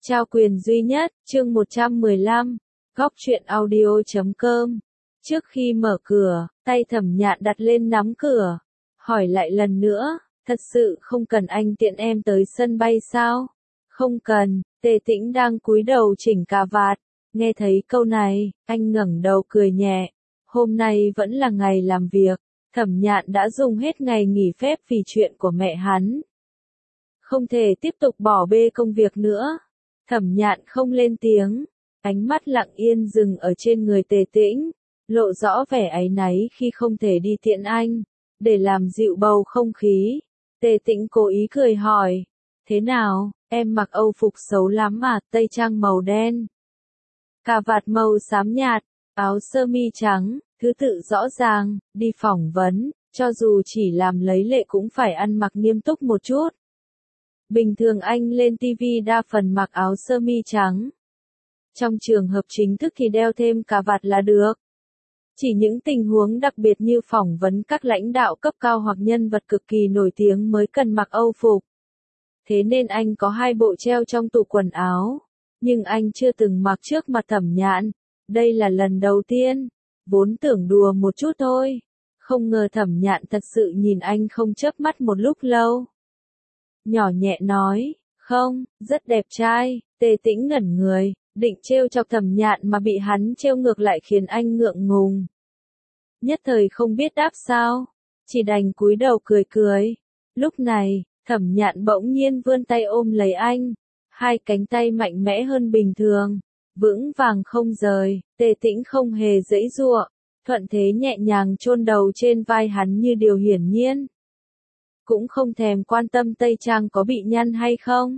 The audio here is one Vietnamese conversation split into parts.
Trao quyền duy nhất, chương 115, góc truyện audio.com. Trước khi mở cửa, tay Thẩm Nhạn đặt lên nắm cửa, hỏi lại lần nữa, thật sự không cần anh tiện em tới sân bay sao? Không cần, Tề Tĩnh đang cúi đầu chỉnh cà vạt, nghe thấy câu này, anh ngẩng đầu cười nhẹ, hôm nay vẫn là ngày làm việc, Thẩm Nhạn đã dùng hết ngày nghỉ phép vì chuyện của mẹ hắn. Không thể tiếp tục bỏ bê công việc nữa. Thẩm Nhạn không lên tiếng, ánh mắt lặng yên dừng ở trên người Tề Tĩnh, lộ rõ vẻ áy náy khi không thể đi tiện anh, để làm dịu bầu không khí. Tề Tĩnh cố ý cười hỏi, thế nào, em mặc âu phục xấu lắm à, tây trang màu đen, cà vạt màu xám nhạt, áo sơ mi trắng, thứ tự rõ ràng, đi phỏng vấn, cho dù chỉ làm lấy lệ cũng phải ăn mặc nghiêm túc một chút. Bình thường anh lên TV đa phần mặc áo sơ mi trắng. Trong trường hợp chính thức thì đeo thêm cà vạt là được. Chỉ những tình huống đặc biệt như phỏng vấn các lãnh đạo cấp cao hoặc nhân vật cực kỳ nổi tiếng mới cần mặc âu phục. Thế nên anh có 2 bộ treo trong tủ quần áo. Nhưng anh chưa từng mặc trước mặt Thẩm Nhạn. Đây là lần đầu tiên. Vốn tưởng đùa một chút thôi. Không ngờ Thẩm Nhạn thật sự nhìn anh không chớp mắt một lúc lâu. Nhỏ nhẹ nói, không, rất đẹp trai. Tề Tĩnh ngẩn người, định trêu chọc Thẩm Nhạn mà bị hắn trêu ngược lại khiến anh ngượng ngùng. Nhất thời không biết đáp sao, chỉ đành cúi đầu cười cười. Lúc này, Thẩm Nhạn bỗng nhiên vươn tay ôm lấy anh, 2 cánh tay mạnh mẽ hơn bình thường, vững vàng không rời. Tề Tĩnh không hề giãy giụa, thuận thế nhẹ nhàng chôn đầu trên vai hắn như điều hiển nhiên. Cũng không thèm quan tâm tây trang có bị nhăn hay không.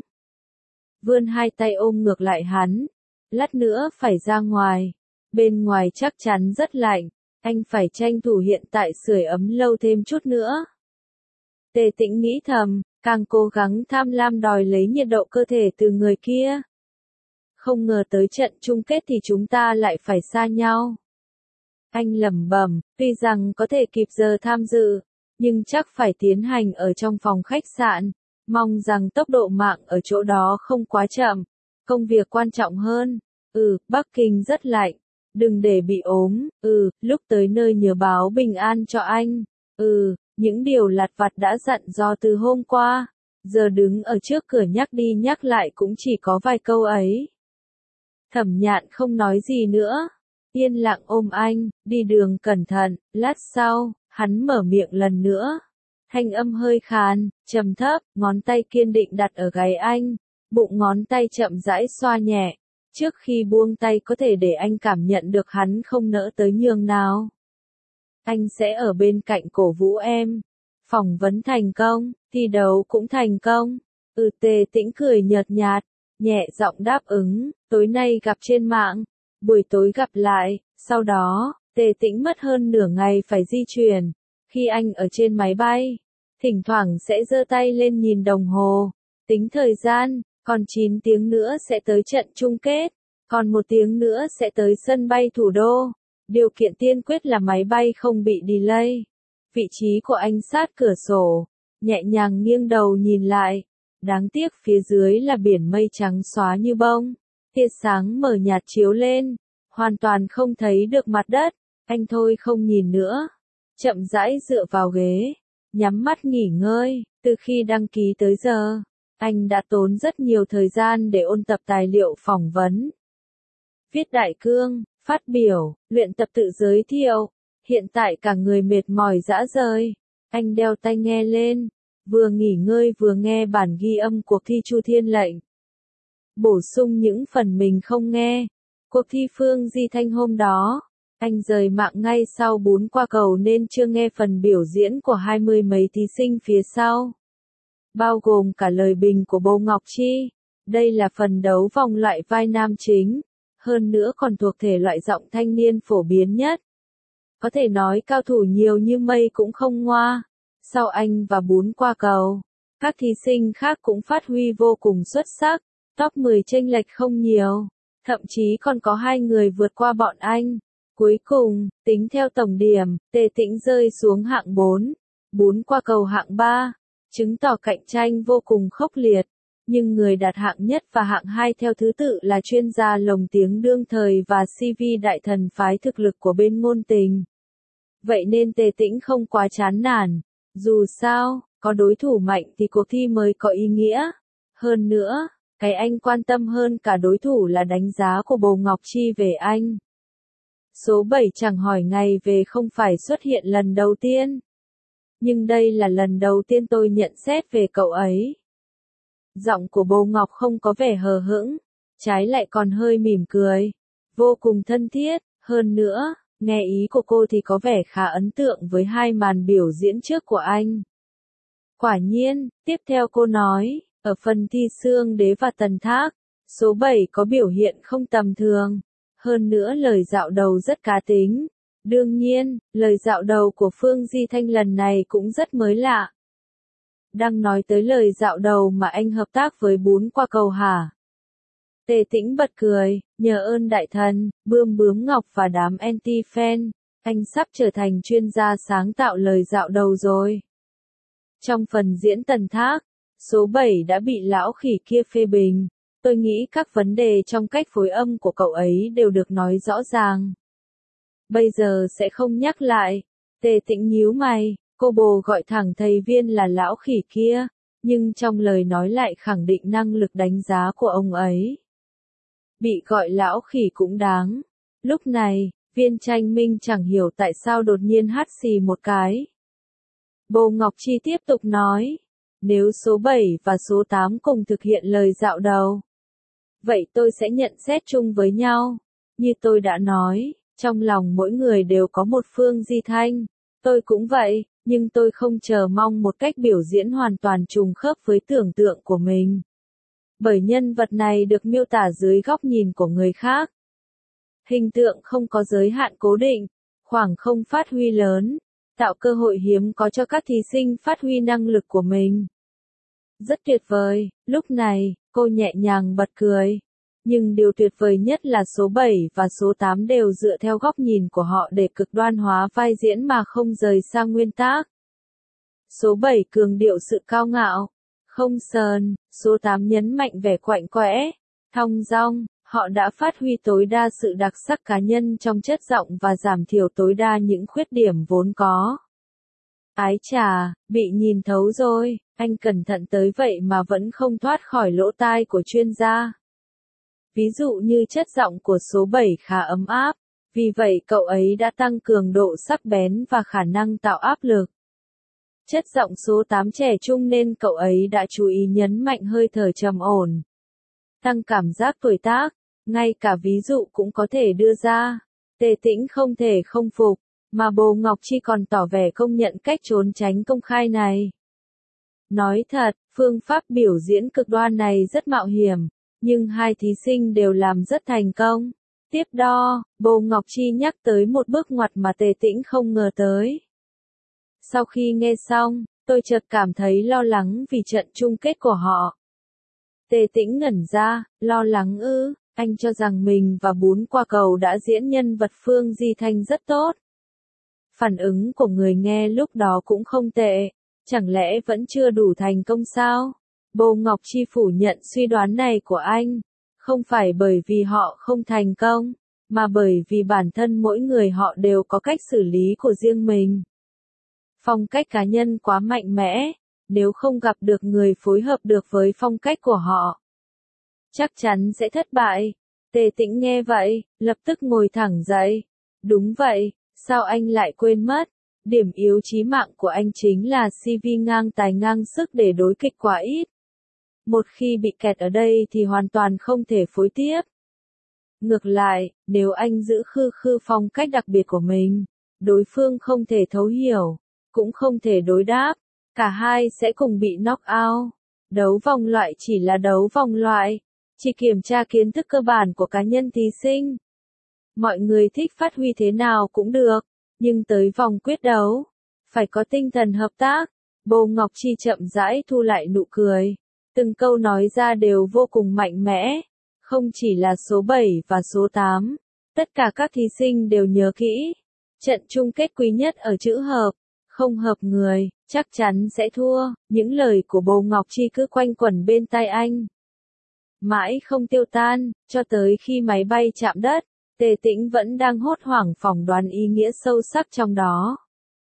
Vươn 2 tay ôm ngược lại hắn. Lát nữa phải ra ngoài. Bên ngoài chắc chắn rất lạnh. Anh phải tranh thủ hiện tại sưởi ấm lâu thêm chút nữa. Tề Tĩnh nghĩ thầm, càng cố gắng tham lam đòi lấy nhiệt độ cơ thể từ người kia. Không ngờ tới trận chung kết thì chúng ta lại phải xa nhau. Anh lẩm bẩm, tuy rằng có thể kịp giờ tham dự, nhưng chắc phải tiến hành ở trong phòng khách sạn, mong rằng tốc độ mạng ở chỗ đó không quá chậm. Công việc quan trọng hơn. Bắc Kinh rất lạnh, đừng để bị ốm. Lúc tới nơi nhớ báo bình an cho anh. Những điều lặt vặt đã dặn dò từ hôm qua, giờ đứng ở trước cửa nhắc đi nhắc lại cũng chỉ có vài câu ấy. Thẩm Nhạn không nói gì nữa, yên lặng ôm anh, đi đường cẩn thận. Lát sau, hắn mở miệng lần nữa. Thanh âm hơi khàn, trầm thấp, ngón tay kiên định đặt ở gáy anh, bụng ngón tay chậm rãi xoa nhẹ. Trước khi buông tay có thể để anh cảm nhận được hắn không nỡ tới nhường nào. Anh sẽ ở bên cạnh cổ vũ em. Phỏng vấn thành công, thi đấu cũng thành công. Tề Tĩnh cười nhợt nhạt, nhẹ giọng đáp ứng, tối nay gặp trên mạng, buổi tối gặp lại. Sau đó, Tề Tĩnh mất hơn nửa ngày phải di chuyển. Khi anh ở trên máy bay, thỉnh thoảng sẽ giơ tay lên nhìn đồng hồ, tính thời gian, còn 9 tiếng nữa sẽ tới trận chung kết, còn 1 tiếng nữa sẽ tới sân bay thủ đô. Điều kiện tiên quyết là máy bay không bị delay. Vị trí của anh sát cửa sổ, nhẹ nhàng nghiêng đầu nhìn lại. Đáng tiếc phía dưới là biển mây trắng xóa như bông, tia sáng mờ nhạt chiếu lên, hoàn toàn không thấy được mặt đất. Anh thôi không nhìn nữa, chậm rãi dựa vào ghế, nhắm mắt nghỉ ngơi. Từ khi đăng ký tới giờ, anh đã tốn rất nhiều thời gian để ôn tập tài liệu phỏng vấn. Viết đại cương, phát biểu, luyện tập tự giới thiệu. Hiện tại cả người mệt mỏi rã rời. Anh đeo tai nghe lên, vừa nghỉ ngơi vừa nghe bản ghi âm cuộc thi Chu Thiên Lệnh. Bổ sung những phần mình không nghe. Cuộc thi Phương Di Thanh hôm đó, anh rời mạng ngay sau 4 qua cầu nên chưa nghe phần biểu diễn của 20 mấy thí sinh phía sau. Bao gồm cả lời bình của Bầu Ngọc Chi. Đây là phần đấu vòng loại vai nam chính. Hơn nữa còn thuộc thể loại giọng thanh niên phổ biến nhất. Có thể nói cao thủ nhiều như mây cũng không ngoa. Sau anh và 4 qua cầu, các thí sinh khác cũng phát huy vô cùng xuất sắc. Top 10 chênh lệch không nhiều. Thậm chí còn có 2 người vượt qua bọn anh. Cuối cùng, tính theo tổng điểm, Tề Tĩnh rơi xuống hạng 4. 4 qua cầu hạng 3. Chứng tỏ cạnh tranh vô cùng khốc liệt. Nhưng người đạt hạng nhất và hạng 2 theo thứ tự là chuyên gia lồng tiếng đương thời và CV đại thần phái thực lực của bên ngôn tình. Vậy nên Tề Tĩnh không quá chán nản. Dù sao, có đối thủ mạnh thì cuộc thi mới có ý nghĩa. Hơn nữa, cái anh quan tâm hơn cả đối thủ là đánh giá của Bồ Ngọc Chi về anh. Số 7 chẳng hỏi ngày về không phải xuất hiện lần đầu tiên. Nhưng đây là lần đầu tiên tôi nhận xét về cậu ấy. Giọng của Bồ Ngọc không có vẻ hờ hững, trái lại còn hơi mỉm cười. Vô cùng thân thiết, hơn nữa, nghe ý của cô thì có vẻ khá ấn tượng với hai màn biểu diễn trước của anh. Quả nhiên, tiếp theo cô nói, ở phần thi Xương Đế và Tần Thác, số 7 có biểu hiện không tầm thường. Hơn nữa lời dạo đầu rất cá tính. Đương nhiên, lời dạo đầu của Phương Di Thanh lần này cũng rất mới lạ. Đang nói tới lời dạo đầu mà anh hợp tác với Bún Qua Cầu hả? Tề Tĩnh bật cười, nhờ ơn đại thần, Bươm Bướm Ngọc và đám anti-fan, anh sắp trở thành chuyên gia sáng tạo lời dạo đầu rồi. Trong phần diễn Tần Thác, số 7 đã bị lão khỉ kia phê bình. Tôi nghĩ các vấn đề trong cách phối âm của cậu ấy đều được nói rõ ràng. Bây giờ sẽ không nhắc lại. Tề Tĩnh nhíu mày, cô Bồ gọi thẳng thầy Viên là lão khỉ kia, nhưng trong lời nói lại khẳng định năng lực đánh giá của ông ấy. Bị gọi lão khỉ cũng đáng. Lúc này, Viên Tranh Minh chẳng hiểu tại sao đột nhiên hắt xì một cái. Bồ Ngọc Chi tiếp tục nói, nếu số 7 và số 8 cùng thực hiện lời dạo đầu, vậy tôi sẽ nhận xét chung với nhau. Như tôi đã nói, trong lòng mỗi người đều có một Phương Di Thanh. Tôi cũng vậy, nhưng tôi không chờ mong một cách biểu diễn hoàn toàn trùng khớp với tưởng tượng của mình. Bởi nhân vật này được miêu tả dưới góc nhìn của người khác. Hình tượng không có giới hạn cố định, khoảng không phát huy lớn, tạo cơ hội hiếm có cho các thí sinh phát huy năng lực của mình. Rất tuyệt vời, lúc này, cô nhẹ nhàng bật cười. Nhưng điều tuyệt vời nhất là số 7 và số 8 đều dựa theo góc nhìn của họ để cực đoan hóa vai diễn mà không rời xa nguyên tắc. Số 7 cường điệu sự cao ngạo, không sờn, số 8 nhấn mạnh vẻ quạnh quẽ, thong dong, họ đã phát huy tối đa sự đặc sắc cá nhân trong chất giọng và giảm thiểu tối đa những khuyết điểm vốn có. Ái chà, bị nhìn thấu rồi, anh cẩn thận tới vậy mà vẫn không thoát khỏi lỗ tai của chuyên gia. Ví dụ như chất giọng của số 7 khá ấm áp, vì vậy cậu ấy đã tăng cường độ sắc bén và khả năng tạo áp lực. Chất giọng số 8 trẻ trung nên cậu ấy đã chú ý nhấn mạnh hơi thở trầm ổn, tăng cảm giác tuổi tác, ngay cả ví dụ cũng có thể đưa ra. Tề Tĩnh không thể không phục, mà Bồ Ngọc Chi còn tỏ vẻ công nhận cách trốn tránh công khai này. Nói thật, phương pháp biểu diễn cực đoan này rất mạo hiểm, nhưng hai thí sinh đều làm rất thành công. Tiếp đó, Bồ Ngọc Chi nhắc tới một bước ngoặt mà Tề Tĩnh không ngờ tới. Sau khi nghe xong, tôi chợt cảm thấy lo lắng vì trận chung kết của họ. Tề Tĩnh ngẩn ra, lo lắng ư? Anh cho rằng mình và Bún Qua Cầu đã diễn nhân vật Phương Di Thanh rất tốt. Phản ứng của người nghe lúc đó cũng không tệ, chẳng lẽ vẫn chưa đủ thành công sao? Bồ Ngọc Chi phủ nhận suy đoán này của anh, không phải bởi vì họ không thành công, mà bởi vì bản thân mỗi người họ đều có cách xử lý của riêng mình. Phong cách cá nhân quá mạnh mẽ, nếu không gặp được người phối hợp được với phong cách của họ, chắc chắn sẽ thất bại. Tề Tĩnh nghe vậy, lập tức ngồi thẳng dậy. Đúng vậy, sao anh lại quên mất? Điểm yếu chí mạng của anh chính là CV ngang tài ngang sức để đối kịch quá ít. Một khi bị kẹt ở đây thì hoàn toàn không thể phối tiếp. Ngược lại, nếu anh giữ khư phong cách đặc biệt của mình, đối phương không thể thấu hiểu, cũng không thể đối đáp, cả hai sẽ cùng bị knock out. Đấu vòng loại chỉ là đấu vòng loại, chỉ kiểm tra kiến thức cơ bản của cá nhân thí sinh. Mọi người thích phát huy thế nào cũng được, nhưng tới vòng quyết đấu, phải có tinh thần hợp tác. Bồ Ngọc Chi chậm rãi thu lại nụ cười. Từng câu nói ra đều vô cùng mạnh mẽ. Không chỉ là số 7 và số 8, tất cả các thí sinh đều nhớ kỹ. Trận chung kết quý nhất ở chữ hợp, Không hợp người, chắc chắn sẽ thua, những lời của Bồ Ngọc Chi cứ quanh quẩn bên tai anh. Mãi không tiêu tan, cho tới khi máy bay chạm đất, Tề Tĩnh vẫn đang hốt hoảng phỏng đoán ý nghĩa sâu sắc trong đó.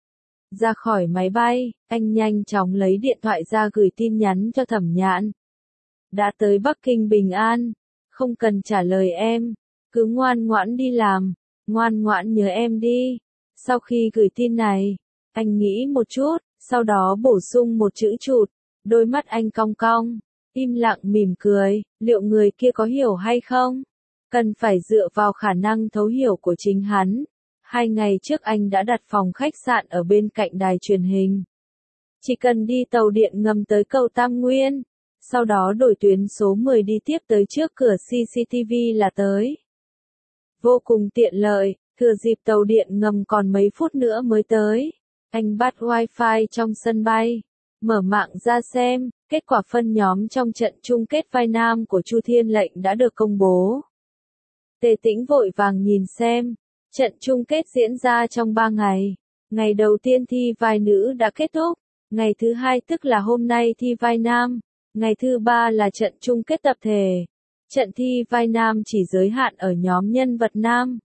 Ra khỏi máy bay, anh nhanh chóng lấy điện thoại ra gửi tin nhắn cho Thẩm Nhạn. Đã tới Bắc Kinh bình an, không cần trả lời em, cứ ngoan ngoãn đi làm, ngoan ngoãn nhớ em đi. Sau khi gửi tin này, anh nghĩ một chút, sau đó bổ sung một chữ chụt, đôi mắt anh cong cong, im lặng mỉm cười, liệu người kia có hiểu hay không? Cần phải dựa vào khả năng thấu hiểu của chính hắn. 2 ngày trước anh đã đặt phòng khách sạn ở bên cạnh đài truyền hình. Chỉ cần đi tàu điện ngầm tới cầu Tam Nguyên, sau đó đổi tuyến số 10 đi tiếp tới trước cửa CCTV là tới. Vô cùng tiện lợi, thừa dịp tàu điện ngầm còn mấy phút nữa mới tới. Anh bắt wifi trong sân bay, mở mạng ra xem, kết quả phân nhóm trong trận chung kết vai nam của Chu Thiên Lệnh đã được công bố. Tề Tĩnh vội vàng nhìn xem, trận chung kết diễn ra trong 3 ngày. Ngày đầu tiên thi vai nữ đã kết thúc, ngày thứ 2 tức là hôm nay thi vai nam, ngày thứ 3 là trận chung kết tập thể. Trận thi vai nam chỉ giới hạn ở nhóm nhân vật nam.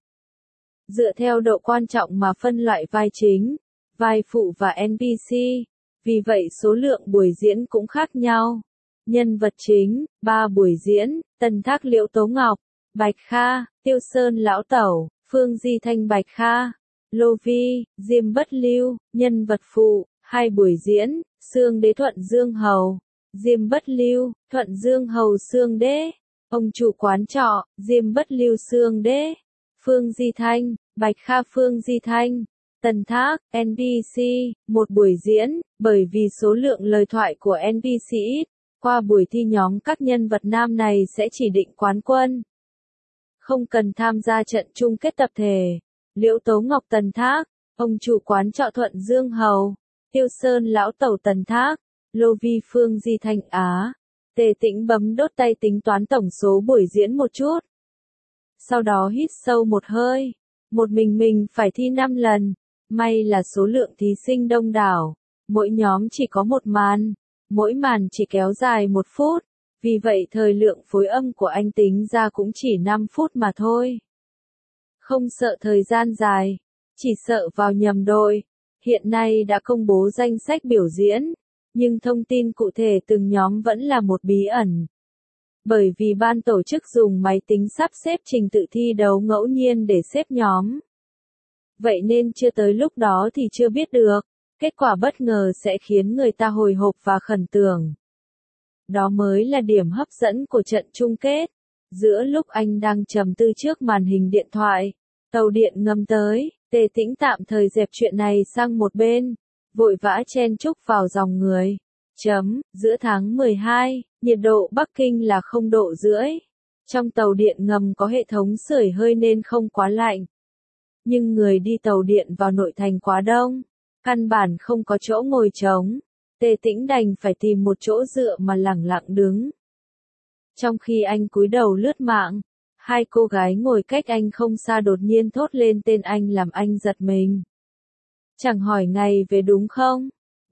Dựa theo độ quan trọng mà phân loại vai chính, vai phụ và NPC, vì vậy số lượng buổi diễn cũng khác nhau. Nhân vật chính, 3 buổi diễn, Tần Thác Liễu Tố Ngọc, Bạch Kha, Tiêu Sơn Lão Tẩu, Phương Di Thanh Bạch Kha, Lô Vi, Diêm Bất Lưu. Nhân vật phụ, 2 buổi diễn, Xương Đế Thuận Dương Hầu, Diêm Bất Lưu, Thuận Dương Hầu Xương Đế, ông chủ quán trọ, Diêm Bất Lưu Xương Đế, Phương Di Thanh, Bạch Kha Phương Di Thanh. Tần Thác, NPC, 1 buổi diễn, bởi vì số lượng lời thoại của NPC ít, qua buổi thi nhóm các nhân vật nam này sẽ chỉ định quán quân. Không cần tham gia trận chung kết tập thể. Liễu Tố Ngọc Tần Thác, ông chủ quán trọ Thuận Dương Hầu, Tiêu Sơn Lão Tẩu Tần Thác, Lô Vi Phương Di Thanh Á. Tề Tĩnh bấm đốt tay tính toán tổng số buổi diễn một chút. Sau đó hít sâu một hơi. Một mình phải thi 5 lần. May là số lượng thí sinh đông đảo. Mỗi nhóm chỉ có 1 màn. Mỗi màn chỉ kéo dài 1 phút. Vì vậy thời lượng phối âm của anh tính ra cũng chỉ 5 phút mà thôi. Không sợ thời gian dài, chỉ sợ vào nhầm đội. Hiện nay đã công bố danh sách biểu diễn, nhưng thông tin cụ thể từng nhóm vẫn là một bí ẩn. Bởi vì ban tổ chức dùng máy tính sắp xếp trình tự thi đấu ngẫu nhiên để xếp nhóm. Vậy nên chưa tới lúc đó thì chưa biết được, kết quả bất ngờ sẽ khiến người ta hồi hộp và khẩn tưởng. Đó mới là điểm hấp dẫn của trận chung kết. Giữa lúc anh đang trầm tư trước màn hình điện thoại, tàu điện ngầm tới, Tề Tĩnh tạm thời dẹp chuyện này sang một bên, vội vã chen chúc vào dòng người. Giữa tháng 12, nhiệt độ Bắc Kinh là 0 độ rưỡi. Trong tàu điện ngầm có hệ thống sưởi hơi nên không quá lạnh. Nhưng người đi tàu điện vào nội thành quá đông, căn bản không có chỗ ngồi trống. Tề Tĩnh đành phải tìm một chỗ dựa mà lẳng lặng đứng. Trong khi anh cúi đầu lướt mạng, 2 cô gái ngồi cách anh không xa đột nhiên thốt lên tên anh làm anh giật mình. Chẳng hỏi ngày về đúng không?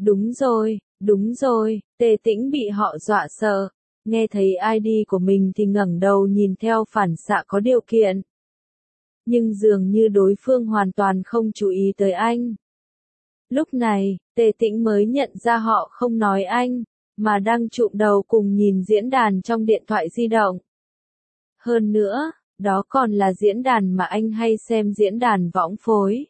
Đúng rồi, Tề Tĩnh bị họ dọa sợ. Nghe thấy ID của mình thì ngẩng đầu nhìn theo phản xạ có điều kiện. Nhưng dường như đối phương hoàn toàn không chú ý tới anh. Lúc này, Tề Tĩnh mới nhận ra họ không nói anh, mà đang chụm đầu cùng nhìn diễn đàn trong điện thoại di động. Hơn nữa, đó còn là diễn đàn mà anh hay xem, diễn đàn võng phối.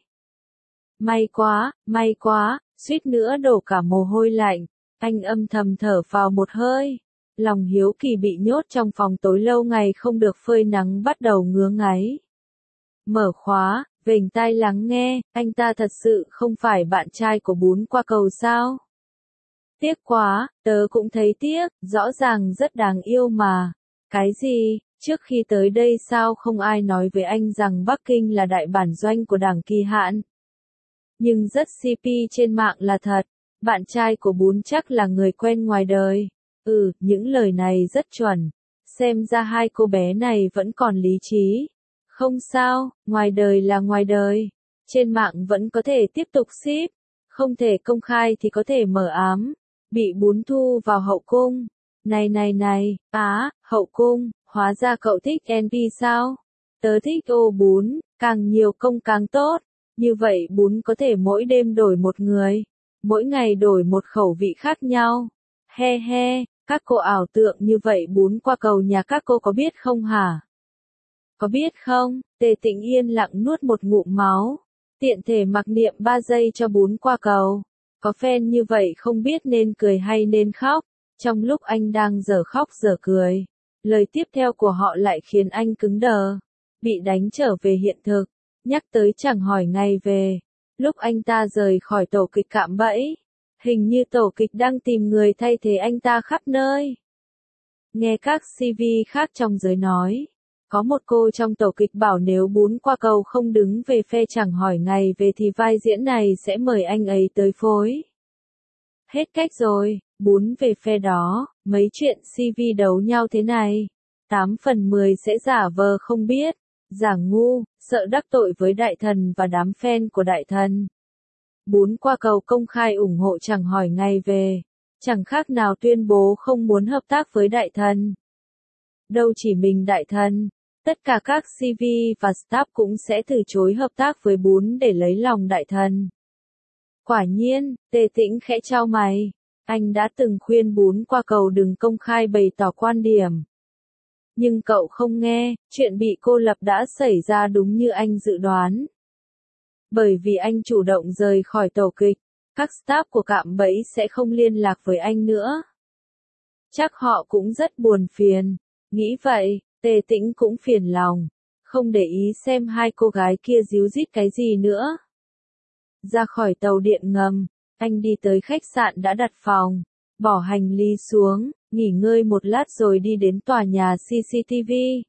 May quá, suýt nữa đổ cả mồ hôi lạnh. Anh âm thầm thở vào một hơi. Lòng hiếu kỳ bị nhốt trong phòng tối lâu ngày không được phơi nắng bắt đầu ngứa ngáy. Mở khóa, vểnh tai lắng nghe, anh ta thật sự không phải bạn trai của Bún Qua Cầu sao? Tiếc quá, tớ cũng thấy tiếc, rõ ràng rất đáng yêu mà. Cái gì, trước khi tới đây sao không ai nói với anh rằng Bắc Kinh là đại bản doanh của Đảng Kỳ Hạn? Nhưng rất CP trên mạng là thật, bạn trai của Bún chắc là người quen ngoài đời. Những lời này rất chuẩn. Xem ra 2 cô bé này vẫn còn lý trí. Không sao, ngoài đời là ngoài đời. Trên mạng vẫn có thể tiếp tục ship. Không thể công khai thì có thể mờ ám. Bị bún thu vào hậu cung. Này, hậu cung, hóa ra cậu thích NP sao? Tớ thích ô bún, càng nhiều công càng tốt. Như vậy bún có thể mỗi đêm đổi một người. Mỗi ngày đổi một khẩu vị khác nhau. He he, các cô ảo tượng như vậy bún qua cầu nhà các cô có biết không hả? Có biết không? Tề Tĩnh yên lặng nuốt một ngụm máu. Tiện thể mặc niệm 3 giây cho bún qua cầu. Có fan như vậy không biết nên cười hay nên khóc. Trong lúc anh đang dở khóc dở cười, lời tiếp theo của họ lại khiến anh cứng đờ. Bị đánh trở về hiện thực. Nhắc tới chẳng hỏi ngày về. Lúc anh ta rời khỏi tổ kịch cạm bẫy. Hình như tổ kịch đang tìm người thay thế anh ta khắp nơi. Nghe các CV khác trong giới nói. Có một cô trong tổ kịch bảo nếu bún qua cầu không đứng về phe chẳng hỏi ngày về thì vai diễn này sẽ mời anh ấy tới phối. Hết cách rồi, bún về phe đó, mấy chuyện CV đấu nhau thế này. 8 phần 10 sẽ giả vờ không biết, giả ngu, sợ đắc tội với đại thần và đám fan của đại thần. Bún qua cầu công khai ủng hộ chẳng hỏi ngày về, chẳng khác nào tuyên bố không muốn hợp tác với đại thần. Đâu chỉ mình đại thần, tất cả các CV và staff cũng sẽ từ chối hợp tác với bún để lấy lòng đại thần. Quả nhiên, Tề Tĩnh khẽ chau mày. Anh đã từng khuyên bún qua cầu đừng công khai bày tỏ quan điểm. Nhưng cậu không nghe, chuyện bị cô lập đã xảy ra đúng như anh dự đoán. Bởi vì anh chủ động rời khỏi tổ kịch, các staff của cạm bẫy sẽ không liên lạc với anh nữa. Chắc họ cũng rất buồn phiền. Nghĩ vậy, Tề Tĩnh cũng phiền lòng. Không để ý xem hai cô gái kia díu dít cái gì nữa. Ra khỏi tàu điện ngầm, anh đi tới khách sạn đã đặt phòng, bỏ hành lý xuống, nghỉ ngơi một lát rồi đi đến tòa nhà CCTV.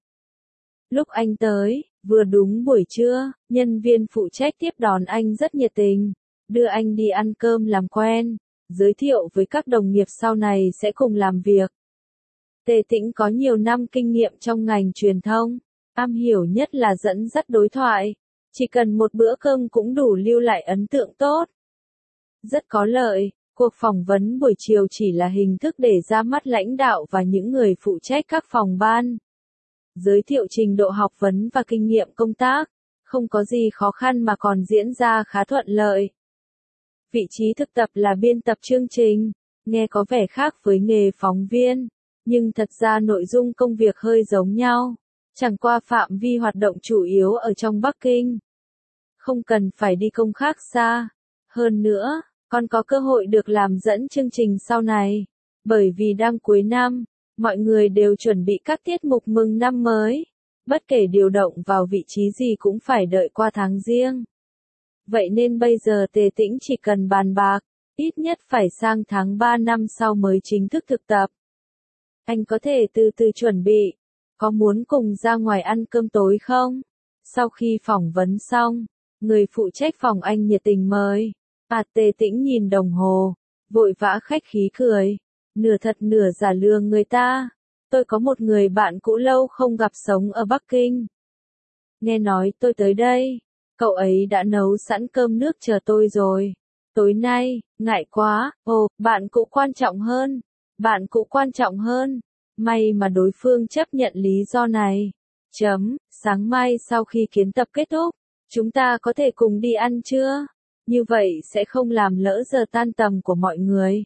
Lúc anh tới, vừa đúng buổi trưa, nhân viên phụ trách tiếp đón anh rất nhiệt tình, đưa anh đi ăn cơm làm quen, giới thiệu với các đồng nghiệp sau này sẽ cùng làm việc. Tề Tĩnh có nhiều năm kinh nghiệm trong ngành truyền thông, am hiểu nhất là dẫn dắt đối thoại. Chỉ cần một bữa cơm cũng đủ lưu lại ấn tượng tốt. Rất có lợi, cuộc phỏng vấn buổi chiều chỉ là hình thức để ra mắt lãnh đạo và những người phụ trách các phòng ban. Giới thiệu trình độ học vấn và kinh nghiệm công tác, không có gì khó khăn mà còn diễn ra khá thuận lợi. Vị trí thực tập là biên tập chương trình, nghe có vẻ khác với nghề phóng viên, nhưng thật ra nội dung công việc hơi giống nhau. Chẳng qua phạm vi hoạt động chủ yếu ở trong Bắc Kinh. Không cần phải đi công khác xa. Hơn nữa, còn có cơ hội được làm dẫn chương trình sau này. Bởi vì đang cuối năm, mọi người đều chuẩn bị các tiết mục mừng năm mới. Bất kể điều động vào vị trí gì cũng phải đợi qua tháng riêng. Vậy nên bây giờ Tề Tĩnh chỉ cần bàn bạc, ít nhất phải sang tháng 3 năm sau mới chính thức thực tập. Anh có thể từ từ chuẩn bị. Có muốn cùng ra ngoài ăn cơm tối không? Sau khi phỏng vấn xong, người phụ trách phòng anh nhiệt tình mời. Tề Tĩnh nhìn đồng hồ, vội vã khách khí cười. Nửa thật nửa giả lừa người ta. Tôi có một người bạn cũ lâu không gặp sống ở Bắc Kinh. Nghe nói tôi tới đây, cậu ấy đã nấu sẵn cơm nước chờ tôi rồi. Tối nay, ngại quá, bạn cũ quan trọng hơn. Bạn cũ quan trọng hơn. May mà đối phương chấp nhận lý do này. Sáng mai sau khi kiến tập kết thúc, chúng ta có thể cùng đi ăn trưa. Như vậy sẽ không làm lỡ giờ tan tầm của mọi người.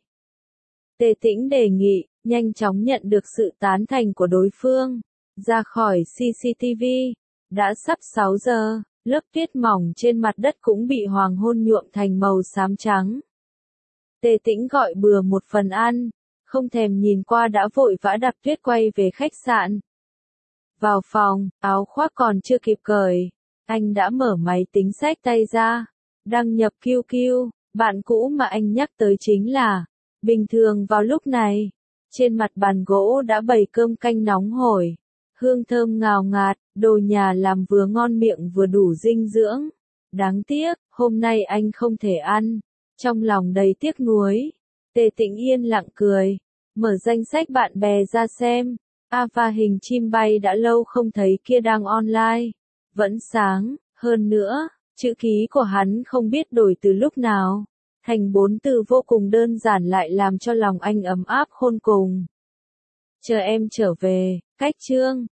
Tề Tĩnh đề nghị, nhanh chóng nhận được sự tán thành của đối phương. Ra khỏi CCTV, đã sắp 6 giờ, lớp tuyết mỏng trên mặt đất cũng bị hoàng hôn nhuộm thành màu xám trắng. Tề Tĩnh gọi bừa một phần ăn. Không thèm nhìn qua đã vội vã đạp tuyết quay về khách sạn. Vào phòng, áo khoác còn chưa kịp cởi. Anh đã mở máy tính xách tay ra. Đăng nhập QQ, bạn cũ mà anh nhắc tới chính là. Bình thường vào lúc này, trên mặt bàn gỗ đã bày cơm canh nóng hổi. Hương thơm ngào ngạt, đồ nhà làm vừa ngon miệng vừa đủ dinh dưỡng. Đáng tiếc, hôm nay anh không thể ăn. Trong lòng đầy tiếc nuối. Tề Tĩnh yên lặng cười, mở danh sách bạn bè ra xem. Và hình chim bay đã lâu không thấy kia đang online. Vẫn sáng, hơn nữa, chữ ký của hắn không biết đổi từ lúc nào. thành 4 từ vô cùng đơn giản lại làm cho lòng anh ấm áp khôn cùng. Chờ em trở về, cách chương